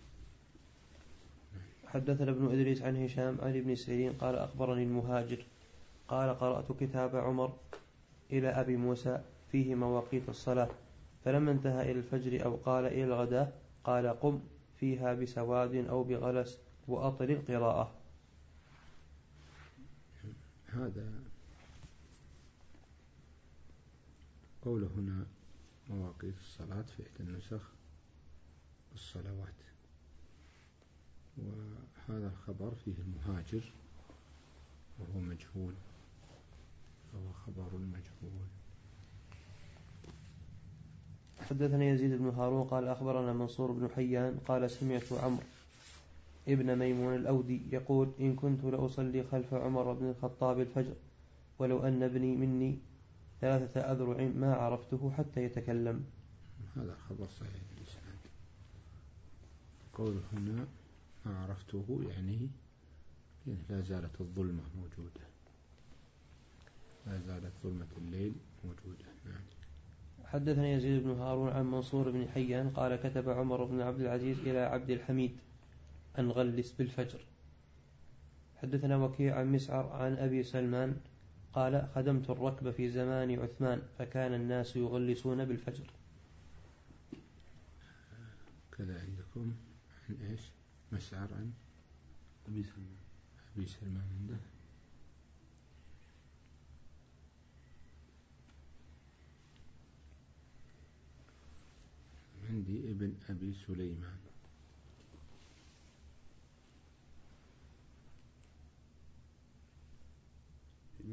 حدثنا ابن إدريس عن هشام عن ابن سيرين قال أخبرني المهاجر قال قرأت كتاب عمر إلى أبي موسى فيه مواقيت الصلاة، فلما انتهى إلى الفجر أو قال إلى الغداء قال قم فيها بسواد أو بغلس وأطل القراءة. هذا قوله هنا مواقيت الصلاة في إحدى النسخ الصلوات، وهذا الخبر فيه المهاجر وهو مجهول، فهو خبر مجهول. حدثنا يزيد بن هارون قال أخبرنا منصور بن حيان قال سمعت عمرو ابن ميمون الأودي يقول إن كنت لأصلي خلف عمر بن الخطاب الفجر ولو أن ابني مني ثلاثة أذرع ما عرفته حتى يتكلم. هذا خبر صحيح الإسناد. قوله هنا ما عرفته يعني لا زالت الظلمة موجودة، لا زالت ظلمة الليل موجودة. نعم. حدثنا يزيد بن هارون عن منصور بن حيان قال كتب عمر بن عبد العزيز إلى عبد الحميد أن غلس بالفجر. حدثنا وكيع عن مسعر عن أبي سلمان قال خدمت الركب في زمان عثمان فكان الناس يغلسون بالفجر. كذا عندكم عن إيش؟ مسعر عن أبي سلمان. أبي سلمان عنده عندي ابن أبي سليمان.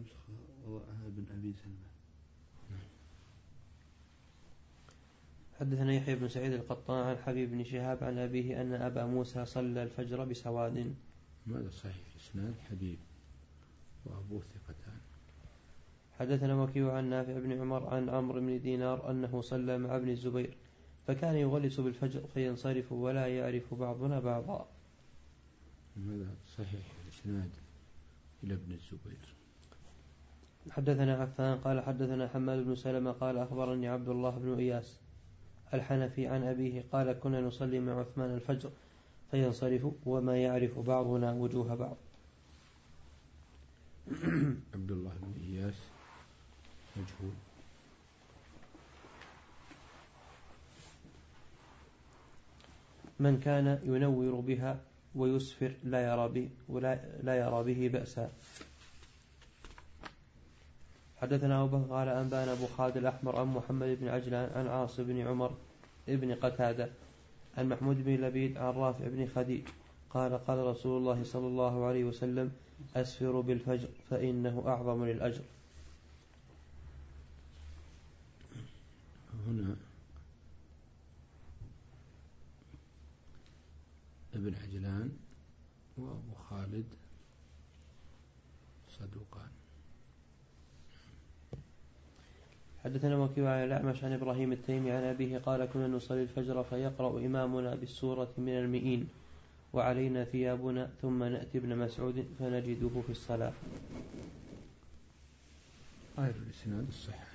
نسخة وضعها ابن أبي سلمة. حدثنا يحيى بن سعيد القطان عن حبيب بن شهاب عن أبيه أن أبا موسى صلى الفجر بسواد. ماذا صحيح الإسناد؟ حبيب وأبوه ثقتان. حدثنا وكيع عن نافع بن عمر عن عمرو بن دينار أنه صلى مع ابن الزبير فكان يغلس بالفجر فينصرف ولا يعرف بعضنا بعضا. ماذا صحيح الإسناد إلى ابن الزبير؟ حدثنا عفان قال حدثنا حماد بن سلمة قال أخبرني عبد الله بن إياس الحنفي عن أبيه قال كنا نصلي مع عثمان الفجر فينصرف وما يعرف بعضنا وجوه بعض. عبد الله بن إياس مجهول. من كان ينور بها ويسفر لا يرى به ولا لا يرى به بأسا. حدثنا أبو بكر قال أنبانا أبو خالد الأحمر عن محمد بن عجلان عن عاصم بن عمر ابن قتادة عن محمود بن لبيد عن رافع بن خديج قال قال رسول الله صلى الله عليه وسلم أسفروا بالفجر فإنه أعظم للأجر. هنا ابن عجلان وأبو خالد صدوقان. حدثنا وكيع عن الأعمش عن إبراهيم التيمي عن أبيه قال كنا نصلي الفجر فيقرأ إمامنا بالسورة من المئين وعلينا ثيابنا ثم نأتي ابن مسعود فنجده في الصلاة. غير الإسناد الصحة.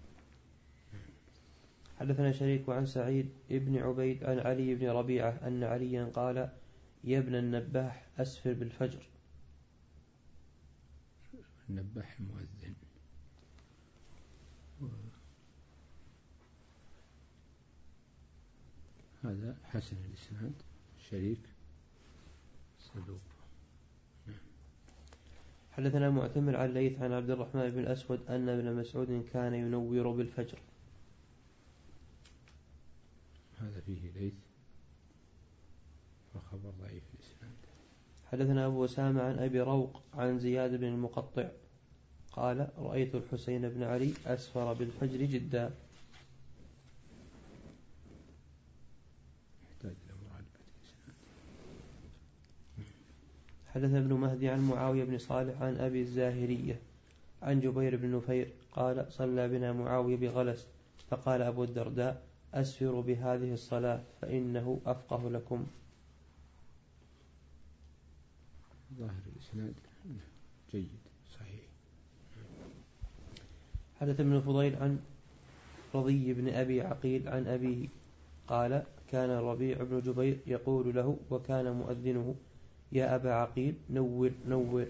حدثنا شريك عن سعيد ابن عبيد عن علي بن ربيعة أن عليا قال يا ابن النباح أسفر بالفجر. النباح المؤذن. هذا حسن الإسناد. شريك صدوق. حدثنا معتمر عن الليث عن عبد الرحمن بن الأسود أن ابن مسعود كان ينور بالفجر. هذا فيه ليث وخبر ضعيف الإسناد. حدثنا أبو أسامة عن أبي روق عن زياد بن المقطع قال رأيت الحسين بن علي أسفر بالفجر جدا. حدثنا ابن مهدي عن معاوية بن صالح عن أبي الزاهرية عن جبير بن نفير قال صلى بنا معاوية بغلس فقال أبو الدرداء أسفروا بهذه الصلاة فإنه أفقه لكم. ظاهر الإسناد جيد صحيح. حدث ابن فضيل عن رضي بن أبي عقيل عن أبيه قال كان الربيع بن جبير يقول له وكان مؤذنه يا أبا عقيل نور نور.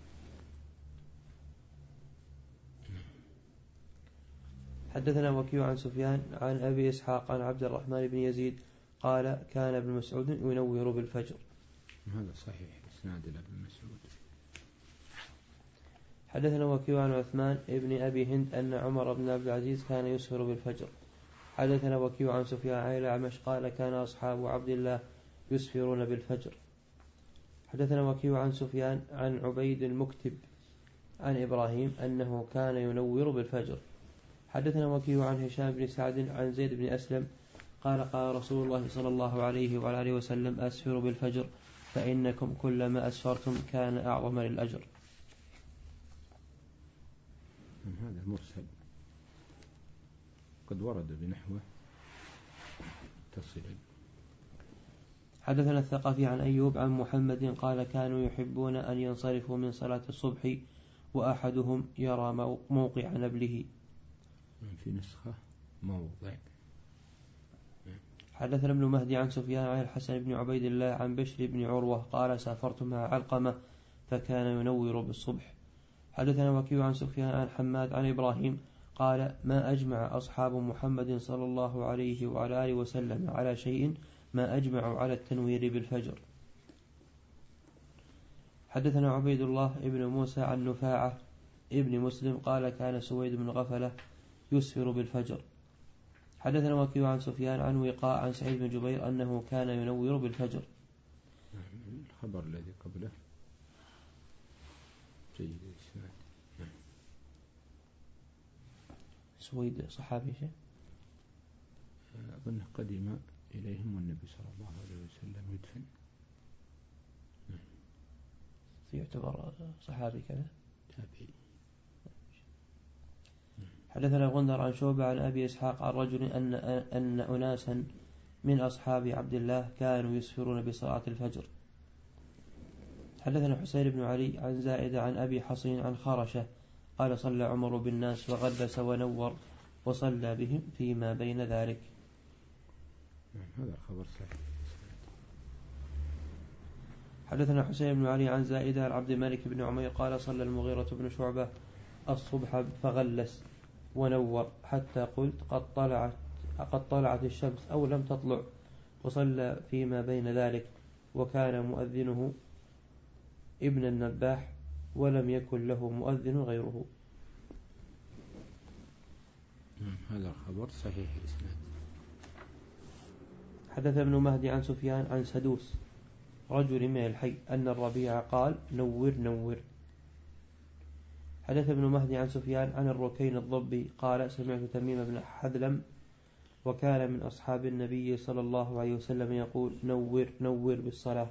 حدثنا وكيع عن سفيان عن أبي إسحاق عن عبد الرحمن بن يزيد قال كان ابن مسعود ينور بالفجر. هذا صحيح إسناد ابن مسعود. حدثنا وكيع عن عثمان ابن أبي هند أن عمر بن عبد العزيز كان يسهر بالفجر. حدثنا وكيع عن سفيان عن الأعمش قال كان أصحاب عبد الله يسفرون بالفجر. حدثنا وكيع عن سفيان عن عبيد المكتب عن إبراهيم أنه كان ينور بالفجر. حدثنا وكيع عن هشام بن سعد عن زيد بن أسلم قال قال رسول الله صلى الله عليه وعلى آله وسلم أسفروا بالفجر فإنكم كلما أسفرتم كان أعظم للأجر. هذا مرسل قد ورد بنحوه تصلا. حدثنا الثقفي عن أيوب عن محمد قال كانوا يحبون أن ينصرفوا من صلاة الصبح وأحدهم يرى موقع نبله. في نسخة موضع. حدثنا ابن مهدي عن سفيان عن الحسن بن عبيد الله عن بشر بن عروة قال سافرت مع علقمة فكان ينور بالصبح. حدثنا وكيع عن سفيان عن حماد عن إبراهيم قال ما أجمع أصحاب محمد صلى الله عليه وعلى آله وسلم على شيء ما أجمعوا على التنوير بالفجر. حدثنا عبيد الله ابن موسى عن نفاعة ابن مسلم قال كان سويد بن غفلة يسفر بالفجر. حدثنا وكيع عن سفيان عن وقاء عن سعيد بن جبير أنه كان ينور بالفجر. الخبر الذي قبله جيد الإسناد. سويد صحابي شيء؟ أظن قدم إليهم والنبي صلى الله عليه وسلم يدفن. يعتبر صحابي كذا؟ تابعي. حدثنا غندر عن شعبة عن أبي إسحاق عن رجل أن أن أناسا من أصحاب عبد الله كانوا يسفرون بصلاة الفجر. حدثنا حسين بن علي عن زائدة عن أبي حصين عن خرشة قال صلى عمر بالناس وغلس ونور وصلى بهم فيما بين ذلك. هذا خبر صحيح. حدثنا حسين بن علي عن زائدة عن عبد الملك بن عمير قال صلى المغيرة بن شعبة الصبح فغلس ونور حتى قلت قد طلعت قد طلعت الشمس أو لم تطلع وصلى فيما بين ذلك وكان مؤذنه ابن النباح ولم يكن له مؤذن غيره. هذا الخبر صحيح الإسناد. حدث ابن مهدي عن سفيان عن سدوس رجل من الحي أن الربيع قال نور نور. حدث ابن مهدي عن سفيان عن الركين الضبي قال سمعت تميم بن حذلم وكان من أصحاب النبي صلى الله عليه وسلم يقول نور نور بالصلاة.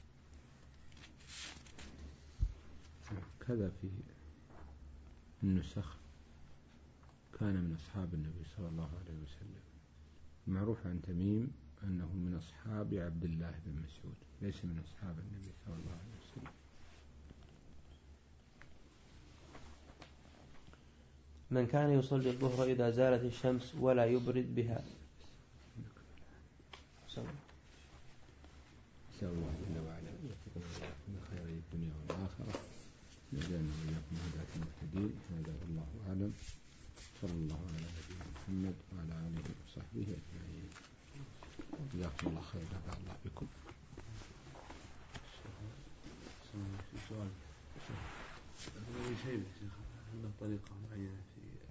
كذا في النسخ كان من أصحاب النبي صلى الله عليه وسلم. معروف عن تميم أنه من أصحاب عبد الله بن مسعود ليس من أصحاب النبي صلى الله عليه وسلم. من كان يصلي الظهر إذا زالت الشمس ولا يبرد بها. نسأل الله جل وعلا أن يوفقنا من خير الدنيا والآخرة ويجعلنا وإياكم هداة المهتدين. هذا والله أعلم. صلى الله على نبينا محمد وعلى آله وصحبه أجمعين. جزاكم الله خيرا. نفع الله بكم. سؤال. هذا شيء عندنا طريقة معينة في